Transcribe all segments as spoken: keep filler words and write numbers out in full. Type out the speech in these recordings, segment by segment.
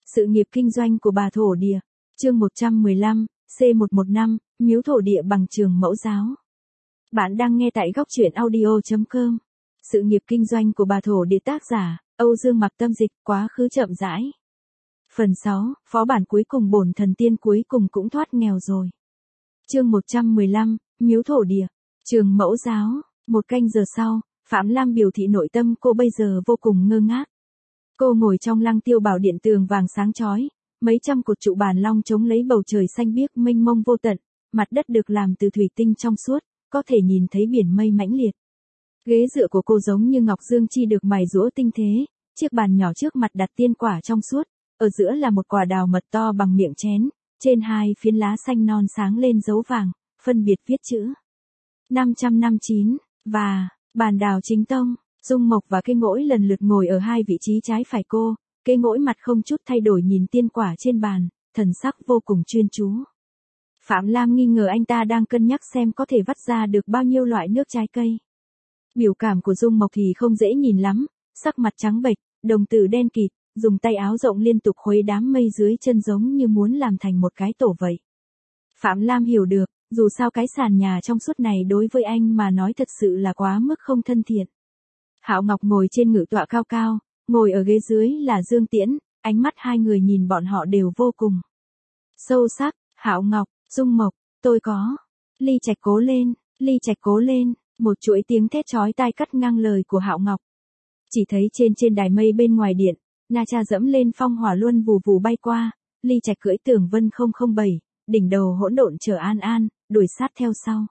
Sự nghiệp kinh doanh của bà thổ địa. Chương một trăm mười lăm, C một trăm mười lăm, miếu thổ địa bằng trường mẫu giáo. Bạn đang nghe tại góc truyện audio chấm com. Sự nghiệp kinh doanh của bà thổ địa, tác giả Âu Dương Mặc Tâm dịch, quá khứ chậm rãi. Phần sáu, phó bản cuối cùng, bổn thần tiên cuối cùng cũng thoát nghèo rồi. Chương một trăm mười lăm, miếu thổ địa, trường mẫu giáo. Một canh giờ sau, Phạm Lam biểu thị nội tâm cô bây giờ vô cùng ngơ ngác. Cô ngồi trong Lăng Tiêu Bảo Điện, tường vàng sáng chói, mấy trăm cột trụ bàn long chống lấy bầu trời xanh biếc mênh mông vô tận, mặt đất được làm từ thủy tinh trong suốt, có thể nhìn thấy biển mây mãnh liệt. Ghế dựa của cô giống như ngọc dương chi được mài giũa tinh thế, chiếc bàn nhỏ trước mặt đặt tiên quả trong suốt, ở giữa là một quả đào mật to bằng miệng chén, trên hai phiến lá xanh non sáng lên dấu vàng, phân biệt viết chữ năm trăm năm mươi chín, và bàn đào chính tông. Dung Mộc và Cây Ngỗi lần lượt ngồi ở hai vị trí trái phải cô, Cây Ngỗi mặt không chút thay đổi nhìn tiên quả trên bàn, thần sắc vô cùng chuyên chú. Phạm Lam nghi ngờ anh ta đang cân nhắc xem có thể vắt ra được bao nhiêu loại nước trái cây. Biểu cảm của Dung Mộc thì không dễ nhìn lắm, sắc mặt trắng bệch, đồng tử đen kịt, dùng tay áo rộng liên tục khuấy đám mây dưới chân giống như muốn làm thành một cái tổ vậy. Phạm Lam hiểu được, dù sao cái sàn nhà trong suốt này đối với anh mà nói thật sự là quá mức không thân thiện. Hạo Ngọc ngồi trên ngự tọa cao cao, ngồi ở ghế dưới là Dương Tiễn, ánh mắt hai người nhìn bọn họ đều vô cùng sâu sắc. Hạo Ngọc, Dung Mộc, tôi có. Ly Trạch cố lên, Ly Trạch cố lên, một chuỗi tiếng thét chói tai cắt ngang lời của Hạo Ngọc. Chỉ thấy trên trên đài mây bên ngoài điện, Na Cha dẫm lên phong hỏa luân vù vù bay qua, Ly Trạch cưỡi Tường Vân không không bảy, đỉnh đầu hỗn độn chở An An, đuổi sát theo sau.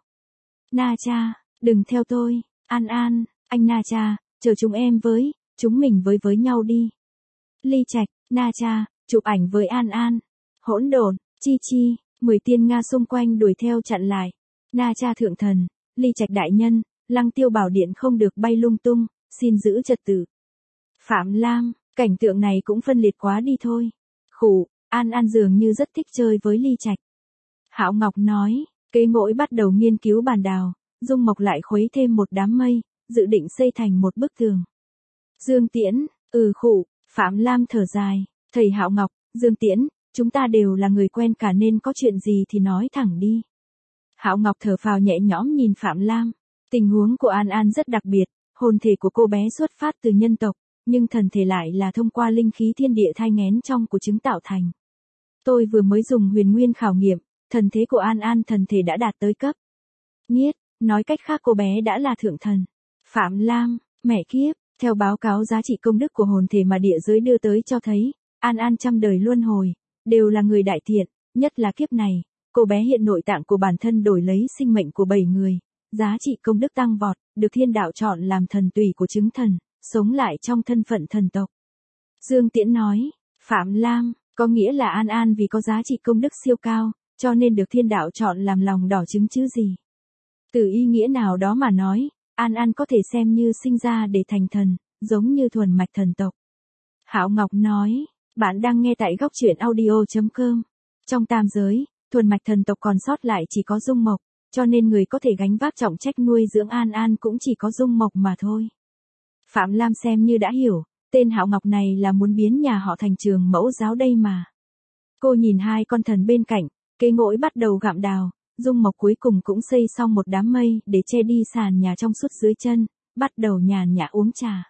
Na Cha, đừng theo tôi, An An, anh Na Cha, chờ chúng em với, chúng mình với với nhau đi. Ly Trạch, Na Cha, chụp ảnh với An An. Hỗn độn, Chi Chi, mười tiên Nga xung quanh đuổi theo chặn lại. Na Cha thượng thần, Ly Trạch đại nhân, Lăng Tiêu Bảo Điện không được bay lung tung, xin giữ trật tự. Phạm Lam, cảnh tượng này cũng phân liệt quá đi thôi. Khủ, An An dường như rất thích chơi với Ly Trạch. Hạo Ngọc nói, Cây Ngỗi bắt đầu nghiên cứu bàn đào, Dung Mộc lại khuấy thêm một đám mây, dự định xây thành một bức tường. Dương Tiễn, ừ khủ, Phạm Lam thở dài, thầy Hạo Ngọc, Dương Tiễn, chúng ta đều là người quen cả nên có chuyện gì thì nói thẳng đi. Hạo Ngọc thở phào nhẹ nhõm nhìn Phạm Lam, tình huống của An An rất đặc biệt, hồn thể của cô bé xuất phát từ nhân tộc, nhưng thần thể lại là thông qua linh khí thiên địa thai nghén trong của trứng tạo thành. Tôi vừa mới dùng huyền nguyên khảo nghiệm, thần thế của An An thần thể đã đạt tới cấp Niết, nói cách khác cô bé đã là thượng thần. Phạm Lam, mẹ kiếp, theo báo cáo giá trị công đức của hồn thể mà địa giới đưa tới cho thấy, An An trăm đời luân hồi, đều là người đại thiện, nhất là kiếp này, cô bé hiện nội tạng của bản thân đổi lấy sinh mệnh của bảy người, giá trị công đức tăng vọt, được thiên đạo chọn làm thần tùy của chứng thần, sống lại trong thân phận thần tộc. Dương Tiễn nói, Phạm Lam, có nghĩa là An An vì có giá trị công đức siêu cao, cho nên được thiên đạo chọn làm lòng đỏ trứng chứ gì. Từ ý nghĩa nào đó mà nói, An An có thể xem như sinh ra để thành thần, giống như thuần mạch thần tộc. Hạo Ngọc nói, bạn đang nghe tại góc truyện audio chấm com. Trong tam giới, thuần mạch thần tộc còn sót lại chỉ có Dung Mộc, cho nên người có thể gánh vác trọng trách nuôi dưỡng An An cũng chỉ có Dung Mộc mà thôi. Phạm Lam xem như đã hiểu, tên Hạo Ngọc này là muốn biến nhà họ thành trường mẫu giáo đây mà. Cô nhìn hai con thần bên cạnh, Cây Ngỗi bắt đầu gặm đào, Dung Mộc cuối cùng cũng xây xong một đám mây để che đi sàn nhà trong suốt dưới chân, bắt đầu nhàn nhã uống trà.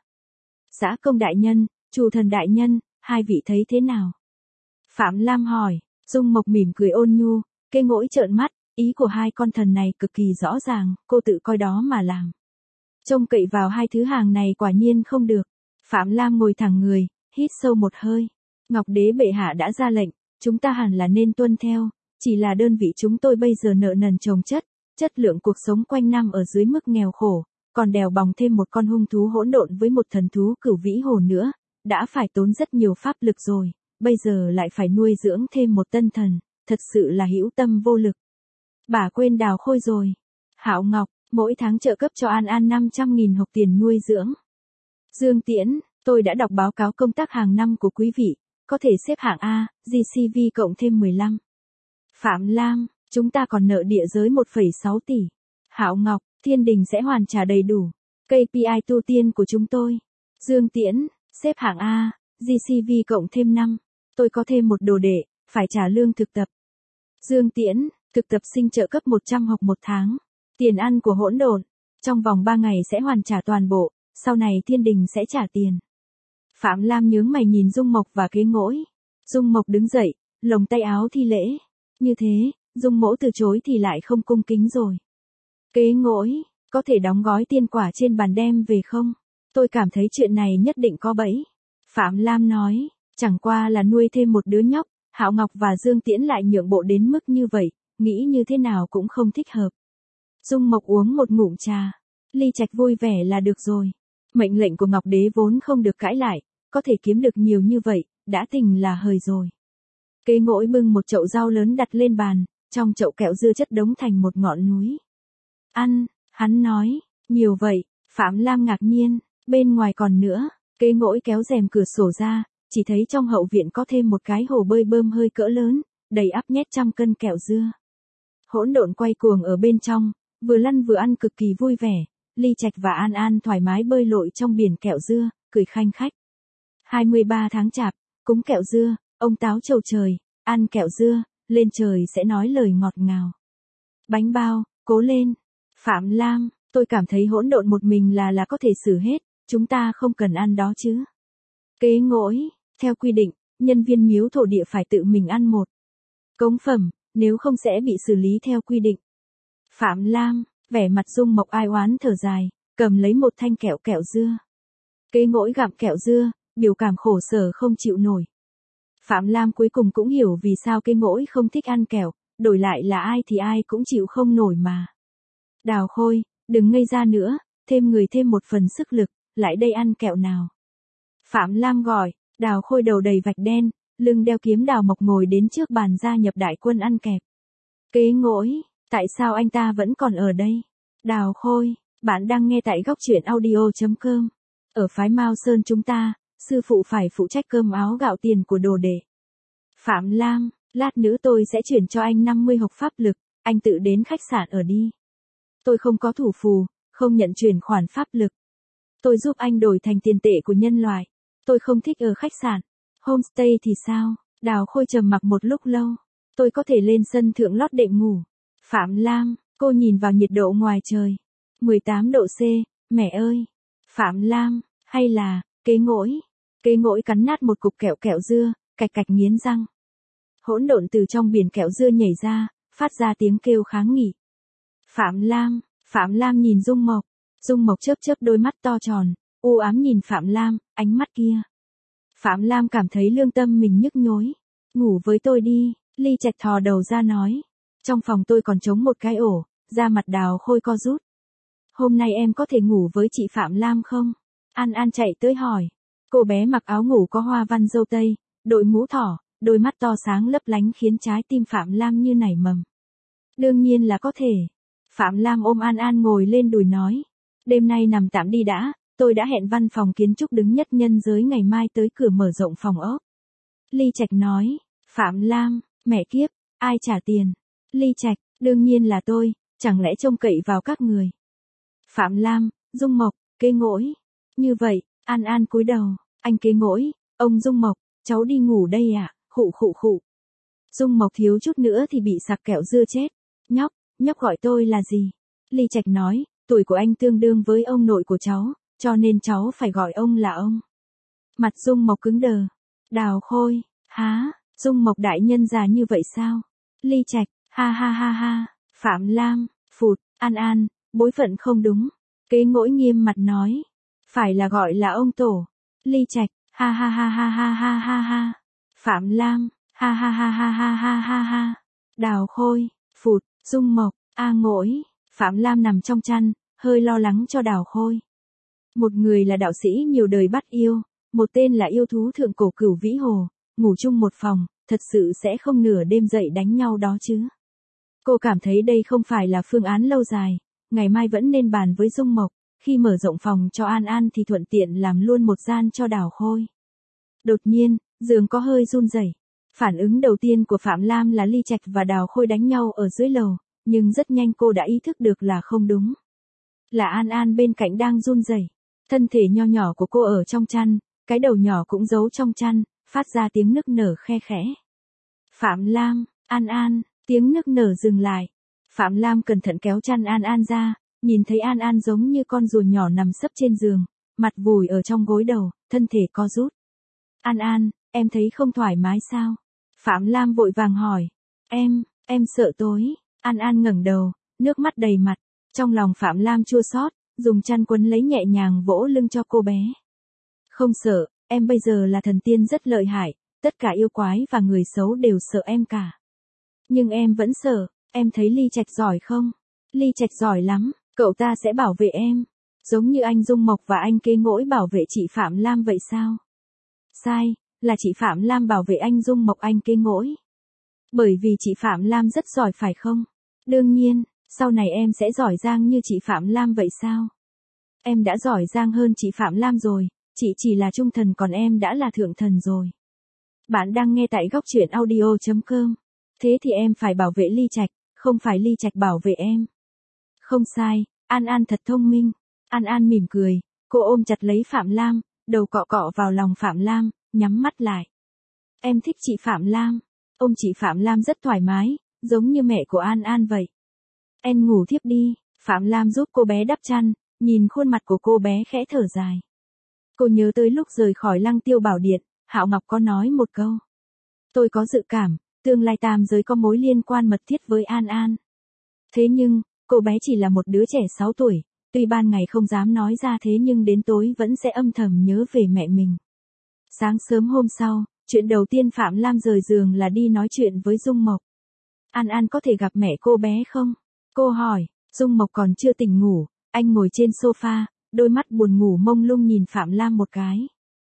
Dã Công đại nhân, Chủ thần đại nhân, hai vị thấy thế nào? Phạm Lam hỏi. Dung Mộc mỉm cười ôn nhu, Cây Ngỗi trợn mắt, ý của hai con thần này cực kỳ rõ ràng, cô tự coi đó mà làm. Trông cậy vào hai thứ hàng này quả nhiên không được. Phạm Lam ngồi thẳng người, hít sâu một hơi. Ngọc Đế bệ hạ đã ra lệnh, chúng ta hẳn là nên tuân theo, chỉ là đơn vị chúng tôi bây giờ nợ nần chồng chất, chất lượng cuộc sống quanh năm ở dưới mức nghèo khổ, còn đèo bòng thêm một con hung thú hỗn độn với một thần thú cửu vĩ hồ nữa, đã phải tốn rất nhiều pháp lực rồi, bây giờ lại phải nuôi dưỡng thêm một tân thần, thật sự là hữu tâm vô lực. Bà quên Đào Khôi rồi. Hạo Ngọc, mỗi tháng trợ cấp cho An An năm trăm nghìn hộp tiền nuôi dưỡng. Dương Tiễn, tôi đã đọc báo cáo công tác hàng năm của quý vị, có thể xếp hạng A, giê xê vê cộng thêm mười lăm. Phạm Lam, chúng ta còn nợ địa giới một phẩy sáu tỷ. Hạo Ngọc, thiên đình sẽ hoàn trả đầy đủ ca pê i tu tiên của chúng tôi. Dương Tiễn, xếp hạng A, giê xê vê cộng thêm năm. Tôi có thêm một đồ đệ, phải trả lương thực tập. Dương Tiễn, thực tập sinh trợ cấp một trăm học một tháng. Tiền ăn của hỗn độn. Trong vòng ba ngày sẽ hoàn trả toàn bộ, sau này thiên đình sẽ trả tiền. Phạm Lam nhướng mày nhìn Dung Mộc và Kế Ngỗi. Dung Mộc đứng dậy, lồng tay áo thi lễ. Như thế, Dung mỗ từ chối thì lại không cung kính rồi. Kế Ngỗi, có thể đóng gói tiên quả trên bàn đem về không? Tôi cảm thấy chuyện này nhất định có bẫy. Phạm Lam nói, chẳng qua là nuôi thêm một đứa nhóc, Hạo Ngọc và Dương Tiễn lại nhượng bộ đến mức như vậy, nghĩ như thế nào cũng không thích hợp. Dung Mộc uống một ngụm trà. Ly Trạch vui vẻ là được rồi. Mệnh lệnh của Ngọc Đế vốn không được cãi lại, có thể kiếm được nhiều như vậy, đã tình là hời rồi. Kế Ngỗi bưng một chậu rau lớn đặt lên bàn, trong chậu kẹo dưa chất đống thành một ngọn núi. Ăn, hắn nói, nhiều vậy. Phạm Lam ngạc nhiên, bên ngoài còn nữa. Kế Ngỗi kéo rèm cửa sổ ra, chỉ thấy trong hậu viện có thêm một cái hồ bơi bơm hơi cỡ lớn, đầy ắp nhét trăm cân kẹo dưa. Hỗn độn quay cuồng ở bên trong, vừa lăn vừa ăn cực kỳ vui vẻ. Ly Trạch và An An thoải mái bơi lội trong biển kẹo dưa, cười khanh khách. hai mươi ba tháng chạp, cúng kẹo dưa, ông táo chầu trời, ăn kẹo dưa, lên trời sẽ nói lời ngọt ngào. Bánh bao, cố lên. Phạm Lam, tôi cảm thấy hỗn độn một mình là là có thể xử hết, chúng ta không cần ăn đó chứ. Kế Ngỗi, theo quy định, nhân viên miếu thổ địa phải tự mình ăn một cống phẩm, nếu không sẽ bị xử lý theo quy định. Phạm Lam, vẻ mặt Dung Mộc ai oán thở dài, cầm lấy một thanh kẹo kẹo dưa. Kế Ngỗi gặm kẹo dưa, biểu cảm khổ sở không chịu nổi. Phạm Lam cuối cùng cũng hiểu vì sao Kế Ngỗi không thích ăn kẹo, đổi lại là ai thì ai cũng chịu không nổi mà. Đào Khôi, đừng ngây ra nữa, thêm người thêm một phần sức lực, lại đây ăn kẹo nào. Phạm Lam gọi, Đào Khôi đầu đầy vạch đen, lưng đeo kiếm đào mộc ngồi đến trước bàn gia nhập đại quân ăn kẹp. Kế Ngỗi, tại sao anh ta vẫn còn ở đây? Đào Khôi, bạn đang nghe tại góc truyện audio chấm com. Ở phái Mao Sơn chúng ta, sư phụ phải phụ trách cơm áo gạo tiền của đồ đệ. Phạm Lam, lát nữa tôi sẽ chuyển cho anh năm mươi hộc pháp lực, anh tự đến khách sạn ở đi. Tôi không có thủ phù, không nhận chuyển khoản pháp lực. Tôi giúp anh đổi thành tiền tệ của nhân loại. Tôi không thích ở khách sạn. Homestay thì sao? Đào Khôi trầm mặc một lúc lâu. Tôi có thể lên sân thượng lót đệm ngủ. Phạm Lam, cô nhìn vào nhiệt độ ngoài trời. mười tám độ C, mẹ ơi. Phạm Lam, hay là, Kế Ngỗi. Kế Ngỗi cắn nát một cục kẹo kẹo dưa, cạch cạch nghiến răng. Hỗn độn từ trong biển kẹo dưa nhảy ra, phát ra tiếng kêu kháng nghị. Phạm Lam, Phạm Lam nhìn Dung Mộc. Dung Mộc chớp chớp đôi mắt to tròn, u ám nhìn Phạm Lam, ánh mắt kia. Phạm Lam cảm thấy lương tâm mình nhức nhối. Ngủ với tôi đi, Ly Trạch thò đầu ra nói. Trong phòng tôi còn trống một cái ổ, da mặt Đào Khôi co rút. Hôm nay em có thể ngủ với chị Phạm Lam không? An An chạy tới hỏi. Cô bé mặc áo ngủ có hoa văn dâu tây, đội mũ thỏ, đôi mắt to sáng lấp lánh khiến trái tim Phạm Lam như nảy mầm. Đương nhiên là có thể. Phạm Lam ôm An An ngồi lên đùi nói. Đêm nay nằm tạm đi đã, tôi đã hẹn văn phòng kiến trúc đứng nhất nhân giới ngày mai tới cửa mở rộng phòng ốc. Ly Trạch nói. Phạm Lam, mẹ kiếp, ai trả tiền? Ly Trạch, đương nhiên là tôi, chẳng lẽ trông cậy vào các người. Phạm Lam, Dung Mộc, Kế Ngỗi. Như vậy, An An cúi đầu, anh Kế Ngỗi, ông Dung Mộc, cháu đi ngủ đây ạ, à? Khụ khụ khụ. Dung Mộc thiếu chút nữa thì bị sặc kẹo dưa chết. Nhóc, nhóc gọi tôi là gì? Ly Trạch nói, tuổi của anh tương đương với ông nội của cháu, cho nên cháu phải gọi ông là ông. Mặt Dung Mộc cứng đờ. Đào Khôi, há, Dung Mộc đại nhân già như vậy sao? Ly Trạch, ha ha ha ha. Phạm Lam, phụt, An An, bối phận không đúng. Kế Ngỗi nghiêm mặt nói, phải là gọi là ông tổ. Ly Trạch, ha ha ha ha ha ha ha ha. Phạm Lam, ha ha ha ha ha ha ha ha. Đào Khôi, phụt, Dung Mộc, a Ngỗi. Phạm Lam nằm trong chăn, hơi lo lắng cho Đào Khôi. Một người là đạo sĩ nhiều đời bắt yêu, một tên là yêu thú thượng cổ cửu vĩ hồ, ngủ chung một phòng, thật sự sẽ không nửa đêm dậy đánh nhau đó chứ. Cô cảm thấy đây không phải là phương án lâu dài, ngày mai vẫn nên bàn với Dung Mộc, khi mở rộng phòng cho An An thì thuận tiện làm luôn một gian cho Đào Khôi. Đột nhiên, giường có hơi run rẩy. Phản ứng đầu tiên của Phạm Lam là Ly Trạch và Đào Khôi đánh nhau ở dưới lầu, nhưng rất nhanh cô đã ý thức được là không đúng. Là An An bên cạnh đang run rẩy. Thân thể nho nhỏ của cô ở trong chăn, cái đầu nhỏ cũng giấu trong chăn, phát ra tiếng nức nở khe khẽ. Phạm Lam, An An, tiếng nức nở dừng lại. Phạm Lam cẩn thận kéo chăn An An ra, nhìn thấy An An giống như con rùa nhỏ nằm sấp trên giường, mặt vùi ở trong gối đầu, thân thể co rút. An An, em thấy không thoải mái sao? Phạm Lam vội vàng hỏi. Em, em sợ tối. An An ngẩng đầu, nước mắt đầy mặt. Trong lòng Phạm Lam chua xót, dùng chăn quấn lấy nhẹ nhàng vỗ lưng cho cô bé. Không sợ, em bây giờ là thần tiên rất lợi hại, tất cả yêu quái và người xấu đều sợ em cả. Nhưng em vẫn sợ, em thấy Ly Trạch giỏi không? Ly Trạch giỏi lắm, cậu ta sẽ bảo vệ em. Giống như anh Dung Mộc và anh Kế Ngỗi bảo vệ chị Phạm Lam vậy sao? Sai, là chị Phạm Lam bảo vệ anh Dung Mộc anh Kế Ngỗi. Bởi vì chị Phạm Lam rất giỏi phải không? Đương nhiên, sau này em sẽ giỏi giang như chị Phạm Lam vậy sao? Em đã giỏi giang hơn chị Phạm Lam rồi, chị chỉ là trung thần còn em đã là thượng thần rồi. Bạn đang nghe tại góc truyện audio chấm com. Thế thì em phải bảo vệ Ly Trạch, không phải Ly Trạch bảo vệ em. Không sai, An An thật thông minh. An An mỉm cười, cô ôm chặt lấy Phạm Lam, đầu cọ cọ vào lòng Phạm Lam, nhắm mắt lại. Em thích chị Phạm Lam. Ôm chị Phạm Lam rất thoải mái, giống như mẹ của An An vậy. Em ngủ thiếp đi, Phạm Lam giúp cô bé đắp chăn, nhìn khuôn mặt của cô bé khẽ thở dài. Cô nhớ tới lúc rời khỏi Lăng Tiêu Bảo Điện, Hạo Ngọc có nói một câu. Tôi có dự cảm, tương lai tam giới có mối liên quan mật thiết với An An. Thế nhưng, cô bé chỉ là một đứa trẻ sáu tuổi, tuy ban ngày không dám nói ra thế nhưng đến tối vẫn sẽ âm thầm nhớ về mẹ mình. Sáng sớm hôm sau, chuyện đầu tiên Phạm Lam rời giường là đi nói chuyện với Dung Mộc. An An có thể gặp mẹ cô bé không? Cô hỏi. Dung Mộc còn chưa tỉnh ngủ, anh ngồi trên sofa, đôi mắt buồn ngủ mông lung nhìn Phạm Lam một cái.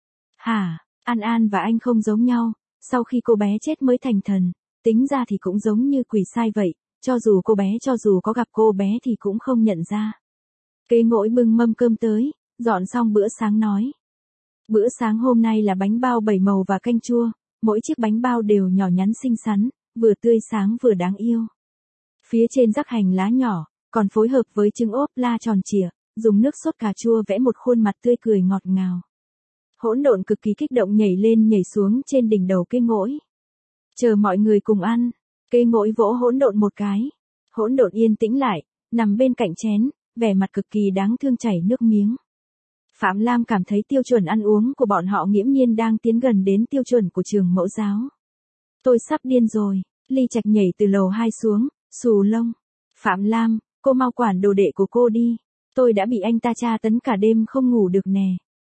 Hả, An An và anh không giống nhau, sau khi cô bé chết mới thành thần, tính ra thì cũng giống như quỷ sai vậy, cho dù cô bé cho dù có gặp cô bé thì cũng không nhận ra. Kế Ngỗi bưng mâm cơm tới, dọn xong bữa sáng nói. Bữa sáng hôm nay là bánh bao bảy màu và canh chua, mỗi chiếc bánh bao đều nhỏ nhắn xinh xắn, vừa tươi sáng vừa đáng yêu. Phía trên rắc hành lá nhỏ, còn phối hợp với trứng ốp la tròn trịa, dùng nước sốt cà chua vẽ một khuôn mặt tươi cười ngọt ngào. Hỗn Độn cực kỳ kích động nhảy lên nhảy xuống trên đỉnh đầu Kế Ngỗi. Chờ mọi người cùng ăn, Kế Ngỗi vỗ Hỗn Độn một cái. Hỗn Độn yên tĩnh lại, nằm bên cạnh chén, vẻ mặt cực kỳ đáng thương chảy nước miếng. Phạm Lam cảm thấy tiêu chuẩn ăn uống của bọn họ nghiễm nhiên đang tiến gần đến tiêu chuẩn của trường mẫu giáo. Tôi sắp điên rồi, Ly Trạch nhảy từ lầu hai xuống, xù lông. Phạm Lam, cô mau quản đồ đệ của cô đi. Tôi đã bị anh ta tra tấn cả đêm không ngủ được nè.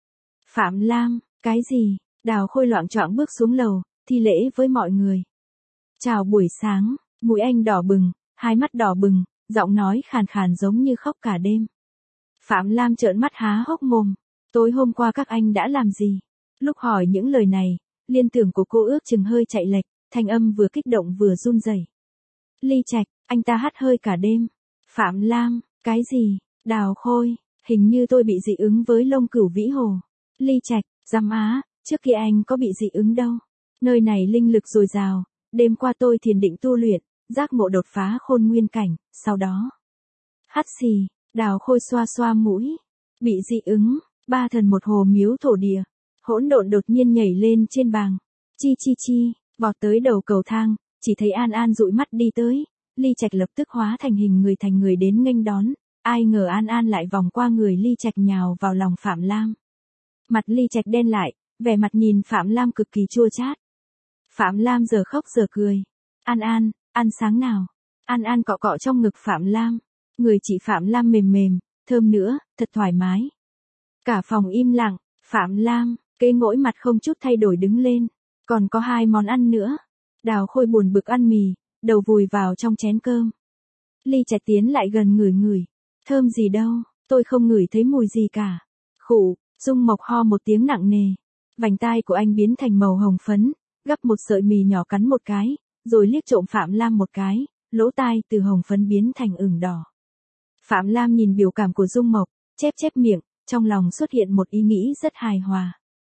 Phạm Lam, cái gì? Đào Khôi loạng choạng bước xuống lầu, thi lễ với mọi người. Chào buổi sáng, mũi anh đỏ bừng, hai mắt đỏ bừng, giọng nói khàn khàn giống như khóc cả đêm. Phạm Lam trợn mắt há hốc mồm. Tối hôm qua các anh đã làm gì? Lúc hỏi những lời này, liên tưởng của cô ước chừng hơi chạy lệch, thanh âm vừa kích động vừa run rẩy. Ly Trạch, anh ta hắt hơi cả đêm. Phạm Lam, cái gì? Đào Khôi, hình như tôi bị dị ứng với lông cửu vĩ hồ. Ly Trạch, giám á, trước kia anh có bị dị ứng đâu. Nơi này linh lực dồi dào, đêm qua tôi thiền định tu luyện, giác ngộ đột phá khôn nguyên cảnh, sau đó. Hắt xì, Đào Khôi xoa xoa mũi. Bị dị ứng, ba thần một hồ miếu thổ địa. Hỗn Độn đột nhiên nhảy lên trên bàng. Chi chi chi, vọt tới đầu cầu thang, chỉ thấy An An dụi mắt đi tới. Ly Trạch lập tức hóa thành hình người thành người đến nghênh đón. Ai ngờ An An lại vòng qua người Ly Trạch nhào vào lòng Phạm Lam. Mặt Ly Trạch đen lại, vẻ mặt nhìn Phạm Lam cực kỳ chua chát. Phạm Lam giờ khóc giờ cười. An An, ăn sáng nào. An An cọ cọ trong ngực Phạm Lam. Người chị Phạm Lam mềm mềm, thơm nữa, thật thoải mái. Cả phòng im lặng, Phạm Lam, Kế Ngỗi mặt không chút thay đổi đứng lên. Còn có hai món ăn nữa. Đào Khôi buồn bực ăn mì, đầu vùi vào trong chén cơm. Ly Trạch tiến lại gần ngửi ngửi. Thơm gì đâu, tôi không ngửi thấy mùi gì cả. Khụ, Dung Mộc ho một tiếng nặng nề. Vành tai của anh biến thành màu hồng phấn, gắp một sợi mì nhỏ cắn một cái, rồi liếc trộm Phạm Lam một cái, lỗ tai từ hồng phấn biến thành ửng đỏ. Phạm Lam nhìn biểu cảm của Dung Mộc, chép chép miệng, trong lòng xuất hiện một ý nghĩ rất hài hòa.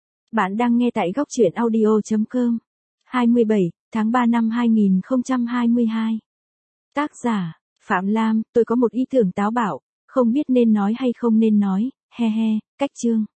Bạn đang nghe tại góc truyện audio chấm com. hai mươi bảy tháng ba năm hai nghìn không trăm hai mươi hai. Tác giả, Phạm Lam, tôi có một ý tưởng táo bạo, không biết nên nói hay không nên nói, he he, cách chương.